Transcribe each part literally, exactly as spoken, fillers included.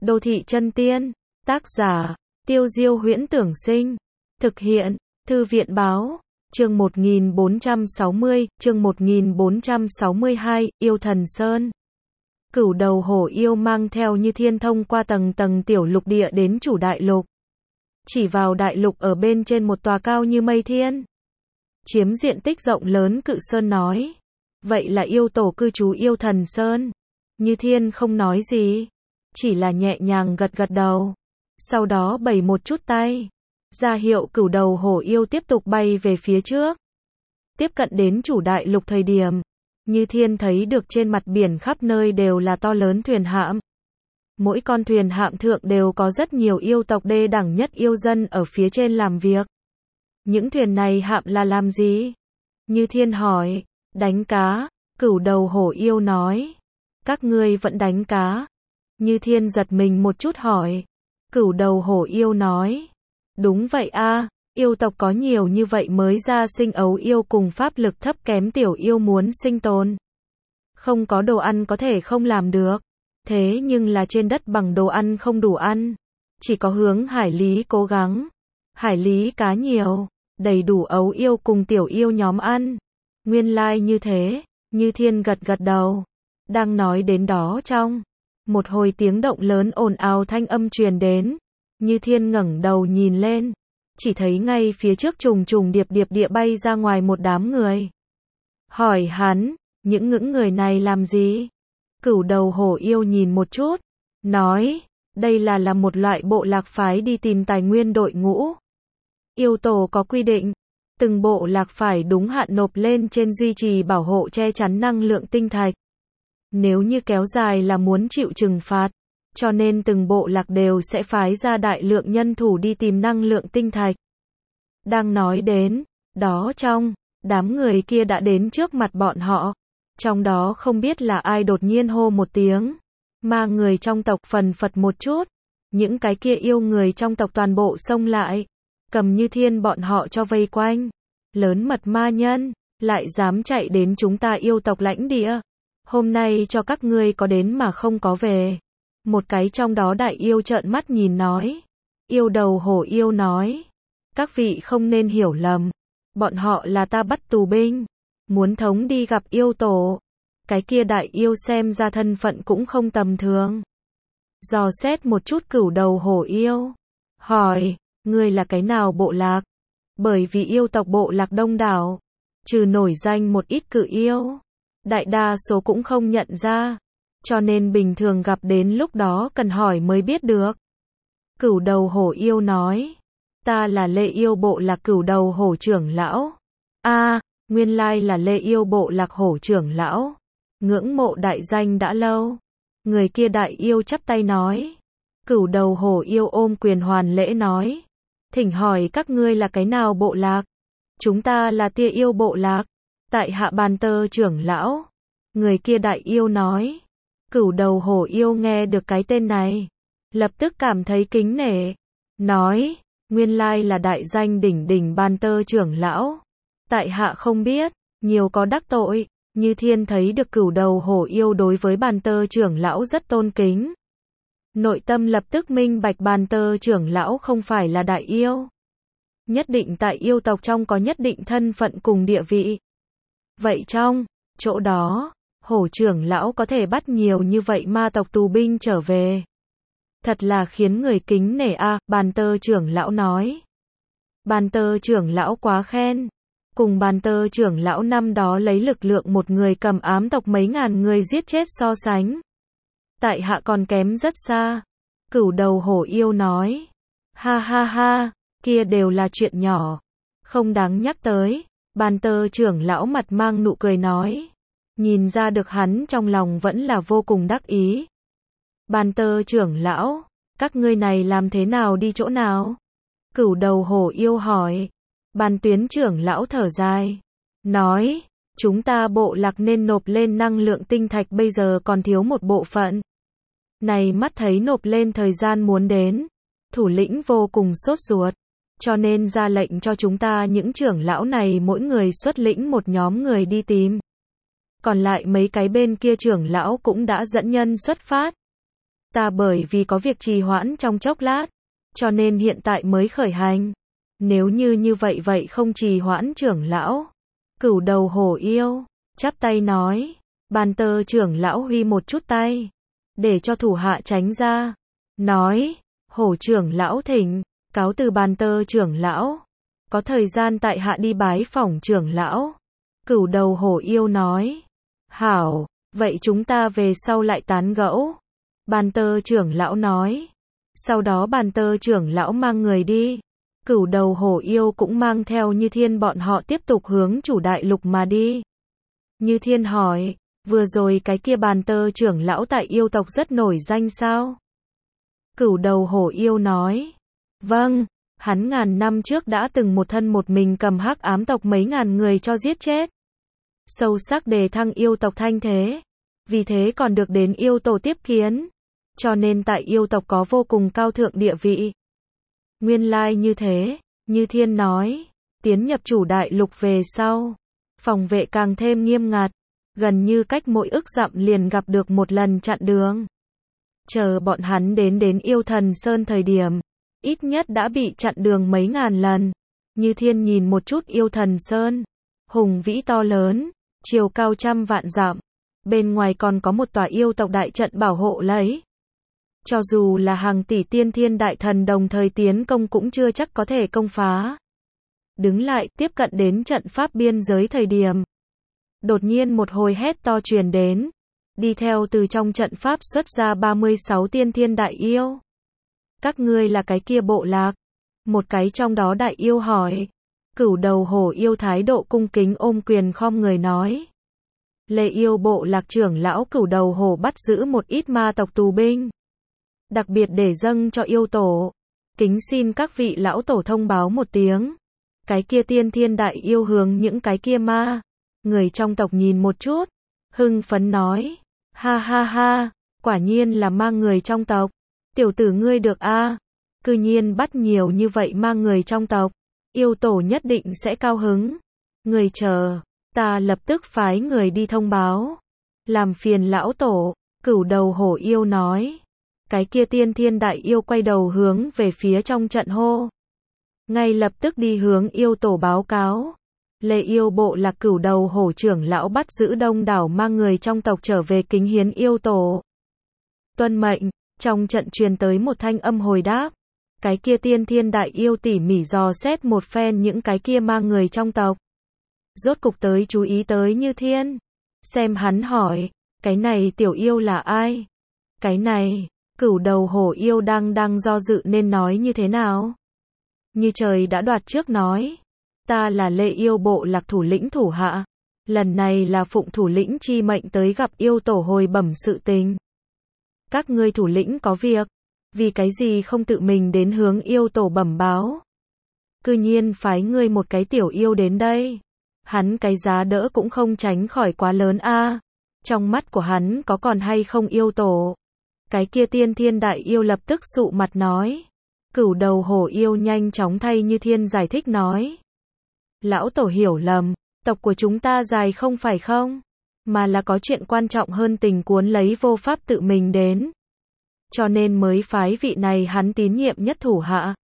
Đô thị chân tiên. Tác giả, Tiêu Diêu Huyễn Tưởng Sinh. Thực hiện, Thư viện Báo. Chương một nghìn bốn trăm sáu mươi, chương một nghìn bốn trăm sáu mươi hai, Yêu Thần Sơn. Cửu đầu hổ yêu mang theo Như Thiên thông qua tầng tầng tiểu lục địa đến chủ đại lục. Chỉ vào đại lục ở bên trên một tòa cao như mây thiên, chiếm diện tích rộng lớn cự sơn nói. Vậy là yêu tổ cư trú Yêu Thần Sơn. Như Thiên không nói gì, chỉ là nhẹ nhàng gật gật đầu. Sau đó bày một chút tay, ra hiệu cửu đầu hổ yêu tiếp tục bay về phía trước. Tiếp cận đến chủ đại lục thời điểm, Như Thiên thấy được trên mặt biển khắp nơi đều là to lớn thuyền hạm. Mỗi con thuyền hạm thượng đều có rất nhiều yêu tộc đê đẳng nhất yêu dân ở phía trên làm việc. Những thuyền này hạm là làm gì? Như Thiên hỏi. Đánh cá. Cửu đầu hổ yêu nói. Các ngươi vẫn đánh cá? Như Thiên giật mình một chút hỏi. Cửu đầu hổ yêu nói. Đúng vậy a, yêu tộc có nhiều như vậy mới ra sinh ấu yêu cùng pháp lực thấp kém tiểu yêu muốn sinh tồn. Không có đồ ăn có thể không làm được. Thế nhưng là trên đất bằng đồ ăn không đủ ăn. Chỉ có hướng hải lý cố gắng. Hải lý cá nhiều, đầy đủ ấu yêu cùng tiểu yêu nhóm ăn. Nguyên lai như thế. Như Thiên gật gật đầu. Đang nói đến đó trong một hồi tiếng động lớn ồn ào thanh âm truyền đến. Như Thiên ngẩng đầu nhìn lên, chỉ thấy ngay phía trước trùng trùng điệp điệp địa bay ra ngoài một đám người. Hỏi hắn, những ngưỡng người này làm gì? Cửu đầu hổ yêu nhìn một chút, nói, đây là là một loại bộ lạc phái đi tìm tài nguyên đội ngũ. Yêu tổ có quy định, từng bộ lạc phải đúng hạn nộp lên trên duy trì bảo hộ che chắn năng lượng tinh thạch. Nếu như kéo dài là muốn chịu trừng phạt, cho nên từng bộ lạc đều sẽ phái ra đại lượng nhân thủ đi tìm năng lượng tinh thạch. Đang nói đến, đó trong, đám người kia đã đến trước mặt bọn họ. Trong đó không biết là ai đột nhiên hô một tiếng. Ma người trong tộc phần phật một chút. Những cái kia yêu người trong tộc toàn bộ xông lại. Cầm Như Thiên bọn họ cho vây quanh. Lớn mật ma nhân, lại dám chạy đến chúng ta yêu tộc lãnh địa. Hôm nay cho các ngươi có đến mà không có về. Một cái trong đó đại yêu trợn mắt nhìn nói. Yêu đầu hổ yêu nói. Các vị không nên hiểu lầm. Bọn họ là ta bắt tù binh. Muốn thống đi gặp yêu tổ. Cái kia đại yêu xem ra thân phận cũng không tầm thường. Dò xét một chút cửu đầu hổ yêu. Hỏi, ngươi là cái nào bộ lạc? Bởi vì yêu tộc bộ lạc đông đảo. Trừ nổi danh một ít cự yêu. Đại đa số cũng không nhận ra. Cho nên bình thường gặp đến lúc đó cần hỏi mới biết được. Cửu đầu hổ yêu nói. Ta là Lê Yêu bộ lạc cửu đầu hổ trưởng lão. A, nguyên lai là Lê Yêu bộ lạc hổ trưởng lão. Ngưỡng mộ đại danh đã lâu. Người kia đại yêu chắp tay nói. Cửu đầu hổ yêu ôm quyền hoàn lễ nói. Thỉnh hỏi các ngươi là cái nào bộ lạc? Chúng ta là Tia Yêu bộ lạc. Tại hạ Bàn Tơ trưởng lão. Người kia đại yêu nói. Cửu đầu hổ yêu nghe được cái tên này, lập tức cảm thấy kính nể. Nói, nguyên lai là đại danh đỉnh đỉnh Bàn Tơ trưởng lão. Tại hạ không biết, nhiều có đắc tội. Như Thiên thấy được cửu đầu hổ yêu đối với Bàn Tơ trưởng lão rất tôn kính. Nội tâm lập tức minh bạch Bàn Tơ trưởng lão không phải là đại yêu. Nhất định tại yêu tộc trong có nhất định thân phận cùng địa vị. Vậy trong chỗ đó, hổ trưởng lão có thể bắt nhiều như vậy ma tộc tù binh trở về. Thật là khiến người kính nể a, à, Bàn Tơ trưởng lão nói. Bàn Tơ trưởng lão quá khen. Cùng Bàn Tơ trưởng lão năm đó lấy lực lượng một người cầm ám tộc mấy ngàn người giết chết so sánh. Tại hạ còn kém rất xa. Cửu đầu hổ yêu nói. Ha ha ha, kia đều là chuyện nhỏ. Không đáng nhắc tới. Bàn Tơ trưởng lão mặt mang nụ cười nói. Nhìn ra được hắn trong lòng vẫn là vô cùng đắc ý. Bàn Tơ trưởng lão, các ngươi này làm thế nào đi chỗ nào? Cửu đầu hổ yêu hỏi. Bàn Tuyến trưởng lão thở dài. Nói, chúng ta bộ lạc nên nộp lên năng lượng tinh thạch bây giờ còn thiếu một bộ phận. Này mắt thấy nộp lên thời gian muốn đến. Thủ lĩnh vô cùng sốt ruột. Cho nên ra lệnh cho chúng ta những trưởng lão này mỗi người xuất lĩnh một nhóm người đi tìm. Còn lại mấy cái bên kia trưởng lão cũng đã dẫn nhân xuất phát. Ta bởi vì có việc trì hoãn trong chốc lát, cho nên hiện tại mới khởi hành. Nếu như như vậy vậy không trì hoãn trưởng lão. Cửu đầu hổ yêu, chắp tay nói. Ban Tơ trưởng lão huy một chút tay, để cho thủ hạ tránh ra. Nói, hổ trưởng lão thỉnh, cáo từ Ban Tơ trưởng lão. Có thời gian tại hạ đi bái phỏng trưởng lão. Cửu đầu hổ yêu nói. Hảo, vậy chúng ta về sau lại tán gẫu. Ban Tơ trưởng lão nói. Sau đó Ban Tơ trưởng lão mang người đi. Cửu đầu hổ yêu cũng mang theo Như Thiên bọn họ tiếp tục hướng chủ đại lục mà đi. Như Thiên hỏi, vừa rồi cái kia Ban Tơ trưởng lão tại yêu tộc rất nổi danh sao? Cửu đầu hổ yêu nói. Vâng, hắn ngàn năm trước đã từng một thân một mình cầm hắc ám tộc mấy ngàn người cho giết chết. Sâu sắc đề thăng yêu tộc thanh thế. Vì thế còn được đến yêu tổ tiếp kiến. Cho nên tại yêu tộc có vô cùng cao thượng địa vị. Nguyên lai như thế, Như Thiên nói, tiến nhập chủ đại lục về sau, phòng vệ càng thêm nghiêm ngặt, gần như cách mỗi ức dặm liền gặp được một lần chặn đường. Chờ bọn hắn đến đến yêu thần sơn thời điểm, ít nhất đã bị chặn đường mấy ngàn lần. Như Thiên nhìn một chút yêu thần sơn, hùng vĩ to lớn, chiều cao trăm vạn dặm, bên ngoài còn có một tòa yêu tộc đại trận bảo hộ lấy. Cho dù là hàng tỷ tiên thiên đại thần đồng thời tiến công cũng chưa chắc có thể công phá. Đứng lại, tiếp cận đến trận pháp biên giới thời điểm. Đột nhiên một hồi hét to truyền đến. Đi theo từ trong trận pháp xuất ra ba mươi sáu tiên thiên đại yêu. Các ngươi là cái kia bộ lạc. Một cái trong đó đại yêu hỏi. Cửu đầu hổ yêu thái độ cung kính ôm quyền khom người nói. Lệ yêu bộ lạc trưởng lão cửu đầu hổ bắt giữ một ít ma tộc tù binh. Đặc biệt để dâng cho yêu tổ. Kính xin các vị lão tổ thông báo một tiếng. Cái kia tiên thiên đại yêu hướng những cái kia ma. Người trong tộc nhìn một chút. Hưng phấn nói. Ha ha ha, quả nhiên là ma người trong tộc. Tiểu tử ngươi được a, cư nhiên bắt nhiều như vậy ma người trong tộc. Yêu tổ nhất định sẽ cao hứng. Người chờ, ta lập tức phái người đi thông báo. Làm phiền lão tổ, cửu đầu hổ yêu nói. Cái kia tiên thiên đại yêu quay đầu hướng về phía trong trận hô. Ngay lập tức đi hướng yêu tổ báo cáo. Lệ yêu bộ lạc cửu đầu hổ trưởng lão bắt giữ đông đảo mang người trong tộc trở về kính hiến yêu tổ. Tuân mệnh, trong trận truyền tới một thanh âm hồi đáp. Cái kia tiên thiên đại yêu tỉ mỉ dò xét một phen những cái kia mang người trong tộc. Rốt cục tới chú ý tới Như Thiên. Xem hắn hỏi, cái này tiểu yêu là ai? Cái này, cửu đầu hổ yêu đang đang do dự nên nói như thế nào? Như trời đã đoạt trước nói. Ta là lệ yêu bộ lạc thủ lĩnh thủ hạ. Lần này là phụng thủ lĩnh chi mệnh tới gặp yêu tổ hồi bẩm sự tình. Các ngươi thủ lĩnh có việc. Vì cái gì không tự mình đến hướng yêu tổ bẩm báo? Cư nhiên phái ngươi một cái tiểu yêu đến đây. Hắn cái giá đỡ cũng không tránh khỏi quá lớn a. Trong mắt của hắn có còn hay không yêu tổ? Cái kia tiên thiên đại yêu lập tức sụ mặt nói. Cửu đầu hổ yêu nhanh chóng thay Như Thiên giải thích nói. Lão tổ hiểu lầm, tộc của chúng ta dài không phải không? Mà là có chuyện quan trọng hơn tình cuốn lấy vô pháp tự mình đến. Cho nên mới phái vị này hắn tín nhiệm nhất thủ hạ.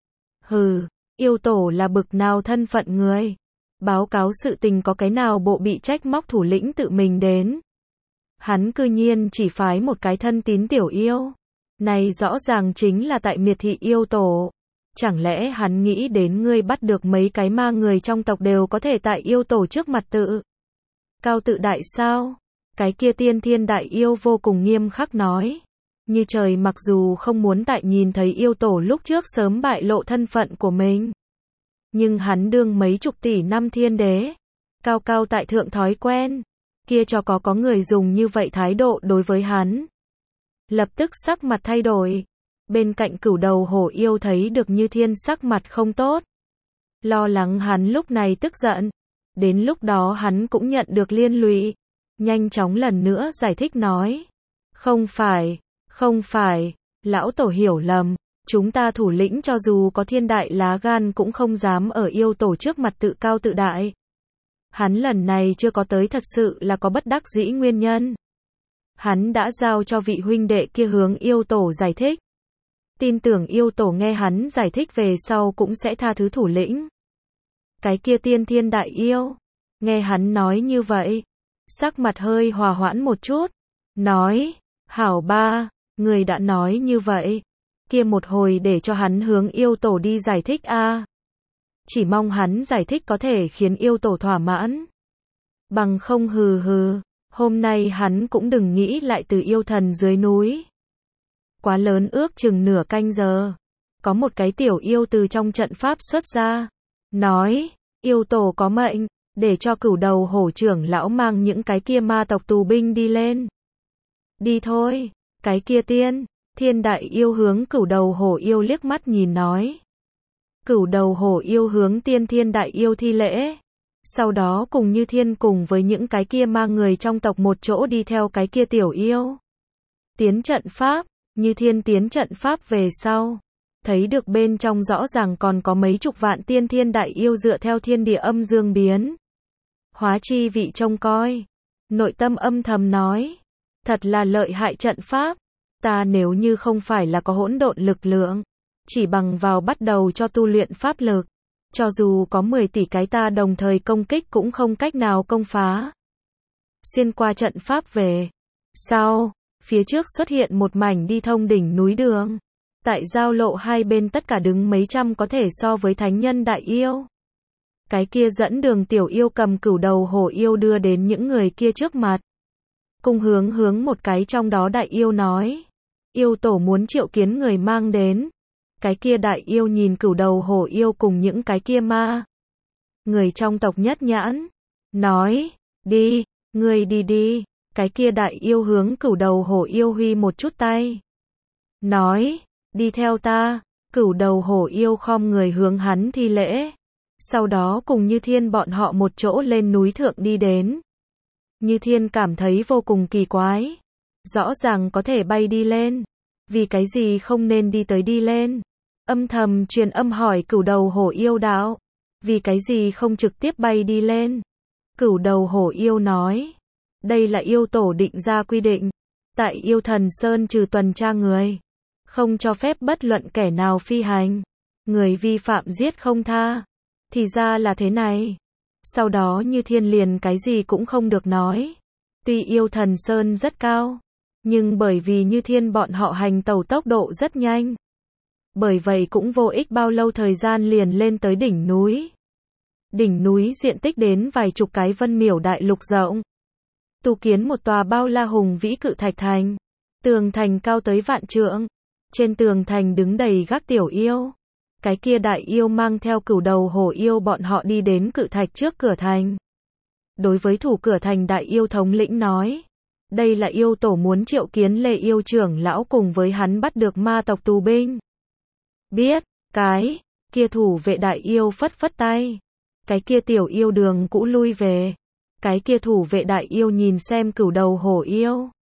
Hừ, yêu tổ là bực nào thân phận người? Báo cáo sự tình có cái nào bộ bị trách móc thủ lĩnh tự mình đến? Hắn cư nhiên chỉ phái một cái thân tín tiểu yêu. Này rõ ràng chính là tại miệt thị yêu tổ. Chẳng lẽ hắn nghĩ đến ngươi bắt được mấy cái ma người trong tộc đều có thể tại yêu tổ trước mặt tự cao tự đại sao? Cái kia tiên thiên đại yêu vô cùng nghiêm khắc nói. Như trời mặc dù không muốn tại nhìn thấy yêu tổ lúc trước sớm bại lộ thân phận của mình. Nhưng hắn đương mấy chục tỷ năm thiên đế. Cao cao tại thượng thói quen. Kia cho có có người dùng như vậy thái độ đối với hắn. Lập tức sắc mặt thay đổi. Bên cạnh cửu đầu hổ yêu thấy được Như Thiên sắc mặt không tốt. Lo lắng hắn lúc này tức giận. Đến lúc đó hắn cũng nhận được liên lụy. Nhanh chóng lần nữa giải thích nói. Không phải, không phải, lão tổ hiểu lầm. Chúng ta thủ lĩnh cho dù có thiên đại lá gan cũng không dám ở yêu tổ trước mặt tự cao tự đại. Hắn lần này chưa có tới thật sự là có bất đắc dĩ nguyên nhân. hắn đã giao cho vị huynh đệ kia hướng yêu tổ giải thích. Tin tưởng yêu tổ nghe hắn giải thích về sau cũng sẽ tha thứ thủ lĩnh. Cái kia tiên thiên đại yêu, nghe hắn nói như vậy, sắc mặt hơi hòa hoãn một chút, nói, hảo ba, người đã nói như vậy, kia một hồi để cho hắn hướng yêu tổ đi giải thích a. Chỉ mong hắn giải thích có thể khiến yêu tổ thỏa mãn. Bằng không hừ hừ, hôm nay hắn cũng đừng nghĩ lại từ yêu thần dưới núi. Quá lớn ước chừng nửa canh giờ, có một cái tiểu yêu từ trong trận pháp xuất ra, nói, yêu tổ có mệnh, để cho cửu đầu hổ trưởng lão mang những cái kia ma tộc tù binh đi lên. Đi thôi, cái kia tiên, thiên đại yêu hướng cửu đầu hổ yêu liếc mắt nhìn nói. Cửu đầu hổ yêu hướng tiên thiên đại yêu thi lễ. Sau đó cùng Như Thiên cùng với những cái kia ma người trong tộc một chỗ đi theo cái kia tiểu yêu. Tiến trận pháp, Như Thiên tiến trận pháp về sau. Thấy được bên trong rõ ràng còn có mấy chục vạn tiên thiên đại yêu dựa theo thiên địa âm dương biến. Hóa chi vị trông coi. Nội tâm âm thầm nói. Thật là lợi hại trận pháp. Ta nếu như không phải là có hỗn độn lực lượng. Chỉ bằng vào bắt đầu cho tu luyện pháp lực. Cho dù có mười tỷ cái ta đồng thời công kích cũng không cách nào công phá. Xuyên qua trận pháp về. Sau, phía trước xuất hiện một mảnh đi thông đỉnh núi đường. Tại giao lộ hai bên tất cả đứng mấy trăm có thể so với thánh nhân đại yêu. Cái kia dẫn đường tiểu yêu cầm cửu đầu hổ yêu đưa đến những người kia trước mặt. Cùng hướng hướng một cái trong đó đại yêu nói. Yêu tổ muốn triệu kiến người mang đến. Cái kia đại yêu nhìn cửu đầu hổ yêu cùng những cái kia ma. Người trong tộc nhất nhãn. Nói, đi, người đi đi. Cái kia đại yêu hướng cửu đầu hổ yêu huy một chút tay. Nói, đi theo ta. Cửu đầu hổ yêu khom người hướng hắn thi lễ. Sau đó cùng Như Thiên bọn họ một chỗ lên núi thượng đi đến. Như Thiên cảm thấy vô cùng kỳ quái. Rõ ràng có thể bay đi lên. Vì cái gì không nên đi tới đi lên. Âm thầm truyền âm hỏi cửu đầu hổ yêu đạo. Vì cái gì không trực tiếp bay đi lên. Cửu đầu hổ yêu nói. Đây là yêu tổ định ra quy định. Tại yêu thần sơn trừ tuần tra người. Không cho phép bất luận kẻ nào phi hành. Người vi phạm giết không tha. Thì ra là thế này. Sau đó Như Thiên liền cái gì cũng không được nói. Tuy yêu thần sơn rất cao. Nhưng bởi vì Như Thiên bọn họ hành tẩu tốc độ rất nhanh. Bởi vậy cũng vô ích bao lâu thời gian liền lên tới đỉnh núi. Đỉnh núi diện tích đến vài chục cái vân miểu đại lục rộng. Tu kiến một tòa bao la hùng vĩ cự thạch thành. Tường thành cao tới vạn trượng. Trên tường thành đứng đầy gác tiểu yêu. Cái kia đại yêu mang theo cửu đầu hổ yêu bọn họ đi đến cự thạch trước cửa thành. Đối với thủ cửa thành đại yêu thống lĩnh nói. Đây là yêu tổ muốn triệu kiến Lê yêu trưởng lão cùng với hắn bắt được ma tộc tù binh. Biết, cái, kia thủ vệ đại yêu phất phất tay. Cái kia tiểu yêu đường cũ lui về. Cái kia thủ vệ đại yêu nhìn xem cửu đầu hổ yêu.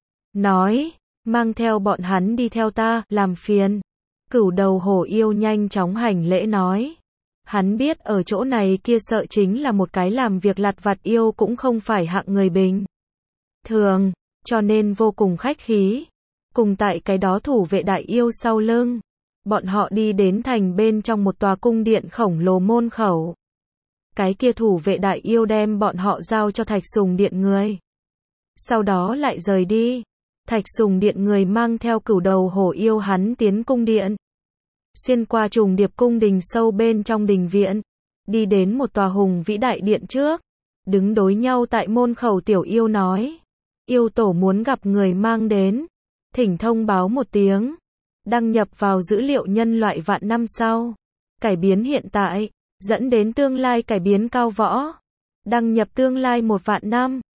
Nói, mang theo bọn hắn đi theo ta, làm phiền. Cửu đầu hổ yêu nhanh chóng hành lễ nói. Hắn biết ở chỗ này kia sợ chính là một cái làm việc lặt vặt yêu cũng không phải hạng người bình thường, cho nên vô cùng khách khí. Cùng tại cái đó thủ vệ đại yêu sau lưng. Bọn họ đi đến thành bên trong một tòa cung điện khổng lồ môn khẩu. Cái kia thủ vệ đại yêu đem bọn họ giao cho Thạch Sùng Điện người. Sau đó lại rời đi. Thạch Sùng Điện người mang theo cửu đầu hổ yêu hắn tiến cung điện. Xuyên qua trùng điệp cung đình sâu bên trong đình viện. Đi đến một tòa hùng vĩ đại điện trước. Đứng đối nhau tại môn khẩu tiểu yêu nói. Yêu tổ muốn gặp người mang đến. Thỉnh thông báo một tiếng. Đăng nhập vào dữ liệu nhân loại vạn năm sau. Cải biến hiện tại. Dẫn đến tương lai cải biến cao võ. Đăng nhập tương lai một vạn năm.